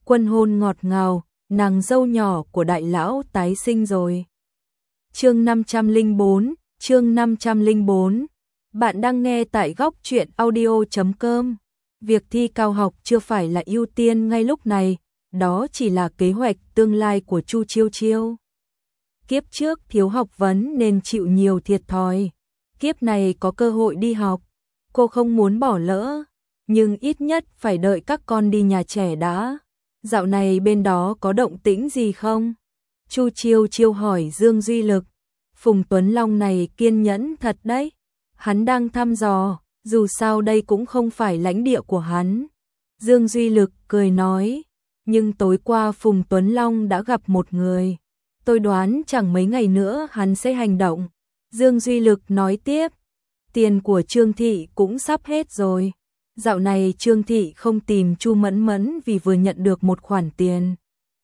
Quân hôn ngọt ngào, nàng dâu nhỏ của đại lão tái sinh rồi. Chương 504, chương 504. Bạn đang nghe tại góc truyện audio.com. Việc thi cao học chưa phải là ưu tiên ngay lúc này, đó chỉ là kế hoạch tương lai của Chu Chiêu Chiêu. Kiếp trước thiếu học vấn nên chịu nhiều thiệt thòi. Kiếp này có cơ hội đi học, cô không muốn bỏ lỡ, nhưng ít nhất phải đợi các con đi nhà trẻ đã. Dạo này bên đó có động tĩnh gì không? Chu Chiêu Chiêu hỏi Dương Duy Lực. Phùng Tuấn Long này kiên nhẫn thật đấy. Hắn đang thăm dò, dù sao đây cũng không phải lãnh địa của hắn. Dương Duy Lực cười nói, nhưng tối qua Phùng Tuấn Long đã gặp một người. Tôi đoán chẳng mấy ngày nữa hắn sẽ hành động. Dương Duy Lực nói tiếp, tiền của Trương Thị cũng sắp hết rồi. Dạo này Trương Thị không tìm Chu Mẫn Mẫn vì vừa nhận được một khoản tiền.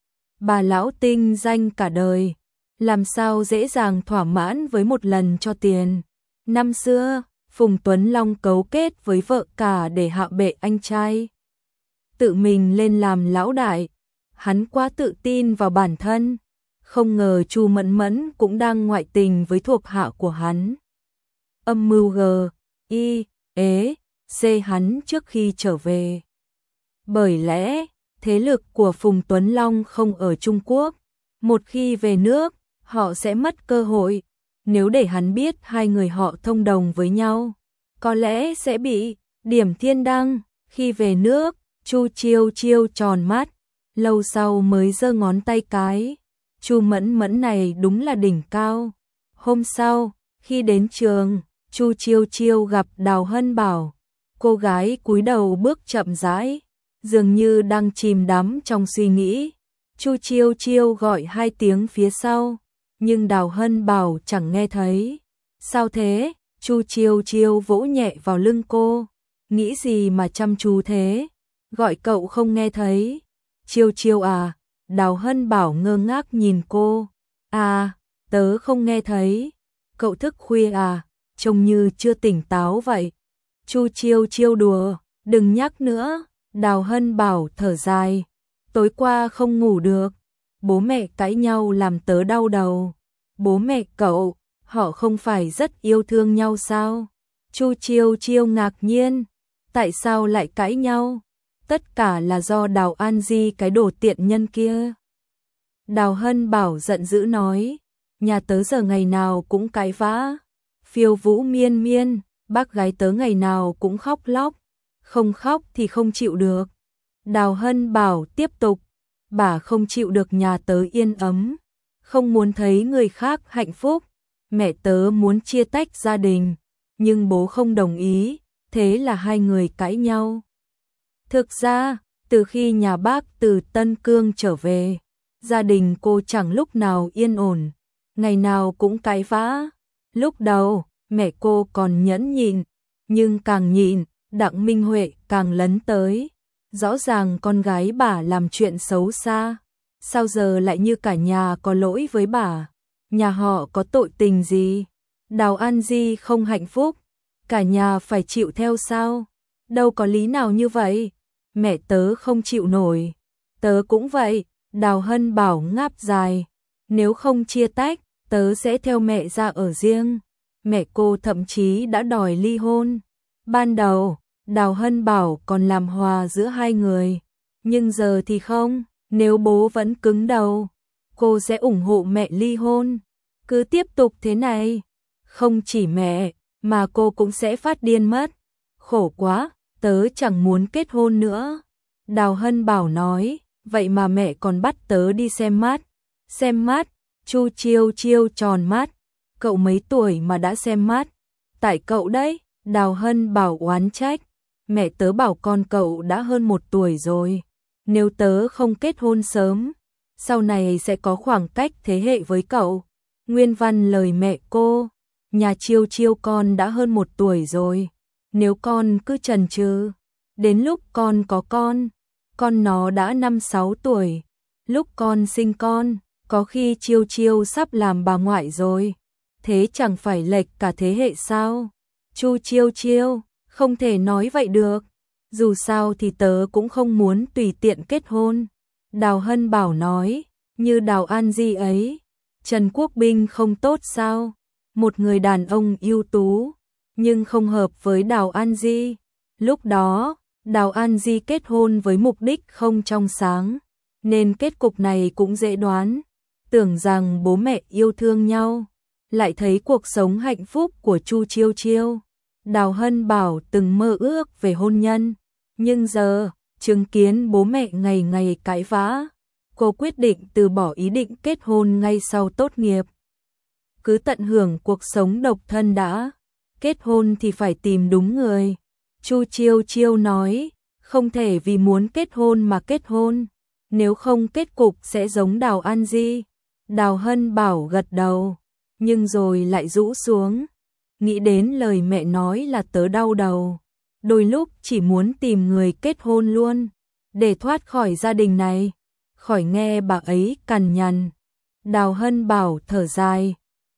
Bà lão tinh danh cả đời, làm sao dễ dàng thỏa mãn với một lần cho tiền. Năm xưa, Phùng Tuấn Long cấu kết với vợ cả để hạ bệ anh trai. Tự mình lên làm lão đại, hắn quá tự tin vào bản thân, không ngờ Chu Mẫn Mẫn cũng đang ngoại tình với thuộc hạ của hắn. Âm mưu G, I, ế, C hắn trước khi trở về. Bởi lẽ, thế lực của Phùng Tuấn Long không ở Trung Quốc, một khi về nước, họ sẽ mất cơ hội. Nếu để hắn biết hai người họ thông đồng với nhau, có lẽ sẽ bị điểm thiên đăng. Khi về nước, Chu Chiêu Chiêu tròn mắt, lâu sau mới giơ ngón tay cái. Chu Mẫn Mẫn này đúng là đỉnh cao. Hôm sau, khi đến trường, Chu Chiêu Chiêu gặp Đào Hân Bảo. Cô gái cúi đầu bước chậm rãi, dường như đang chìm đắm trong suy nghĩ. Chu Chiêu Chiêu gọi hai tiếng phía sau, nhưng Đào Hân Bảo chẳng nghe thấy. Sao thế? Chu Chiêu Chiêu vỗ nhẹ vào lưng cô. Nghĩ gì mà chăm chú thế? Gọi cậu không nghe thấy. Chiêu Chiêu à? Đào Hân Bảo ngơ ngác nhìn cô. À, tớ không nghe thấy. Cậu thức khuya à? Trông như chưa tỉnh táo vậy. Chu Chiêu Chiêu đùa, đừng nhắc nữa. Đào Hân Bảo thở dài. Tối qua không ngủ được. Bố mẹ cãi nhau làm tớ đau đầu. Bố mẹ cậu, họ không phải rất yêu thương nhau sao? Chu Chiêu Chiêu ngạc nhiên. Tại sao lại cãi nhau? Tất cả là do Đào An Di cái đồ tiện nhân kia. Đào Hân Bảo giận dữ nói, nhà tớ giờ ngày nào cũng cãi vã. Phiêu vũ miên miên, bác gái tớ ngày nào cũng khóc lóc. Không khóc thì không chịu được. Đào Hân Bảo tiếp tục, bà không chịu được nhà tớ yên ấm, không muốn thấy người khác hạnh phúc. Mẹ tớ muốn chia tách gia đình, nhưng bố không đồng ý, thế là hai người cãi nhau. Thực ra, từ khi nhà bác từ Tân Cương trở về, gia đình cô chẳng lúc nào yên ổn, ngày nào cũng cãi vã. Lúc đầu, mẹ cô còn nhẫn nhịn, nhưng càng nhịn, Đặng Minh Huệ càng lấn tới. Rõ ràng con gái bà làm chuyện xấu xa, sao giờ lại như cả nhà có lỗi với bà? Nhà họ có tội tình gì? Đào An Di không hạnh phúc, cả nhà phải chịu theo sao? Đâu có lý nào như vậy. Mẹ tớ không chịu nổi, tớ cũng vậy. Đào Hân Bảo ngáp dài, nếu không chia tách, tớ sẽ theo mẹ ra ở riêng. Mẹ cô thậm chí đã đòi ly hôn. Ban đầu, Đào Hân Bảo còn làm hòa giữa hai người, nhưng giờ thì không. Nếu bố vẫn cứng đầu, cô sẽ ủng hộ mẹ ly hôn. Cứ tiếp tục thế này, không chỉ mẹ, mà cô cũng sẽ phát điên mất. Khổ quá, tớ chẳng muốn kết hôn nữa. Đào Hân Bảo nói, vậy mà mẹ còn bắt tớ đi xem mắt. Xem mắt? Chu Chiêu Chiêu tròn mắt. Cậu mấy tuổi mà đã xem mắt? Tại cậu đấy. Đào Hân Bảo oán trách. Mẹ tớ bảo con cậu đã hơn 1 tuổi rồi. Nếu tớ không kết hôn sớm, sau này sẽ có khoảng cách thế hệ với cậu. Nguyên văn lời mẹ cô, nhà Chiêu Chiêu con đã hơn 1 tuổi rồi. Nếu con cứ chần chừ, đến lúc con có con nó đã 5-6 tuổi. Lúc con sinh con, có khi Chiêu Chiêu sắp làm bà ngoại rồi. Thế chẳng phải lệch cả thế hệ sao? Chu Chiêu Chiêu, không thể nói vậy được. Dù sao thì tớ cũng không muốn tùy tiện kết hôn. Đào Hân Bảo nói, như Đào An Di ấy, Trần Quốc Binh không tốt sao? Một người đàn ông ưu tú, nhưng không hợp với Đào An Di. Lúc đó, Đào An Di kết hôn với mục đích không trong sáng, nên kết cục này cũng dễ đoán. Tưởng rằng bố mẹ yêu thương nhau, lại thấy cuộc sống hạnh phúc của Chu Chiêu Chiêu. Đào Hân Bảo từng mơ ước về hôn nhân, nhưng giờ, chứng kiến bố mẹ ngày ngày cãi vã, cô quyết định từ bỏ ý định kết hôn ngay sau tốt nghiệp. Cứ tận hưởng cuộc sống độc thân đã, kết hôn thì phải tìm đúng người. Chu Chiêu Chiêu nói, không thể vì muốn kết hôn mà kết hôn, nếu không kết cục sẽ giống Đào An Di. Đào Hân Bảo gật đầu, nhưng rồi lại rũ xuống. Nghĩ đến lời mẹ nói là tớ đau đầu. Đôi lúc chỉ muốn tìm người kết hôn luôn, để thoát khỏi gia đình này, khỏi nghe bà ấy cằn nhằn. Đào Hân Bảo thở dài,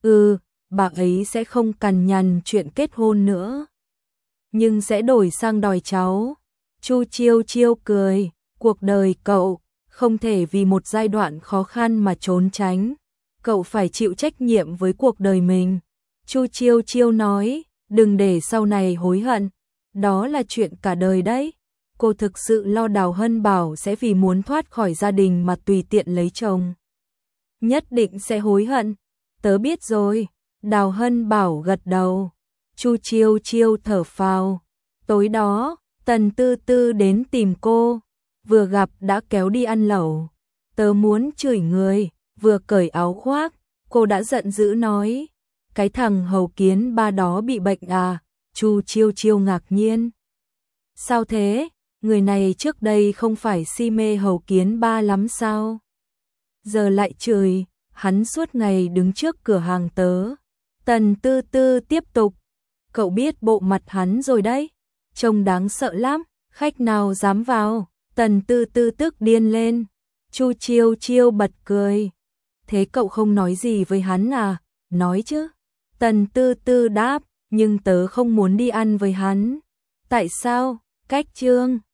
bà ấy sẽ không cằn nhằn chuyện kết hôn nữa, nhưng sẽ đổi sang đòi cháu. Chu Chiêu Chiêu cười, cuộc đời cậu không thể vì một giai đoạn khó khăn mà trốn tránh, cậu phải chịu trách nhiệm với cuộc đời mình. Chu Chiêu Chiêu nói, đừng để sau này hối hận, đó là chuyện cả đời đấy. Cô thực sự lo Đào Hân Bảo sẽ vì muốn thoát khỏi gia đình mà tùy tiện lấy chồng. Nhất định sẽ hối hận. Tớ biết rồi. Đào Hân Bảo gật đầu. Chu Chiêu Chiêu thở phào. Tối đó, Tần Tư Tư đến tìm cô, vừa gặp đã kéo đi ăn lẩu. Tớ muốn chửi người, vừa cởi áo khoác, cô đã giận dữ nói, cái thằng Hầu Kiến Ba đó bị bệnh à? Chu Chiêu Chiêu ngạc nhiên. Sao thế? Người này trước đây không phải si mê Hầu Kiến Ba lắm sao? Giờ lại chửi, hắn suốt ngày đứng trước cửa hàng tớ. Tần Tư Tư tiếp tục, cậu biết bộ mặt hắn rồi đấy, trông đáng sợ lắm, khách nào dám vào. Tần Tư Tư tức điên lên. Chu Chiêu Chiêu bật cười. Thế cậu không nói gì với hắn à? Nói chứ. Tần Tư Tư đáp, nhưng tớ không muốn đi ăn với hắn. Tại sao? Cách Trương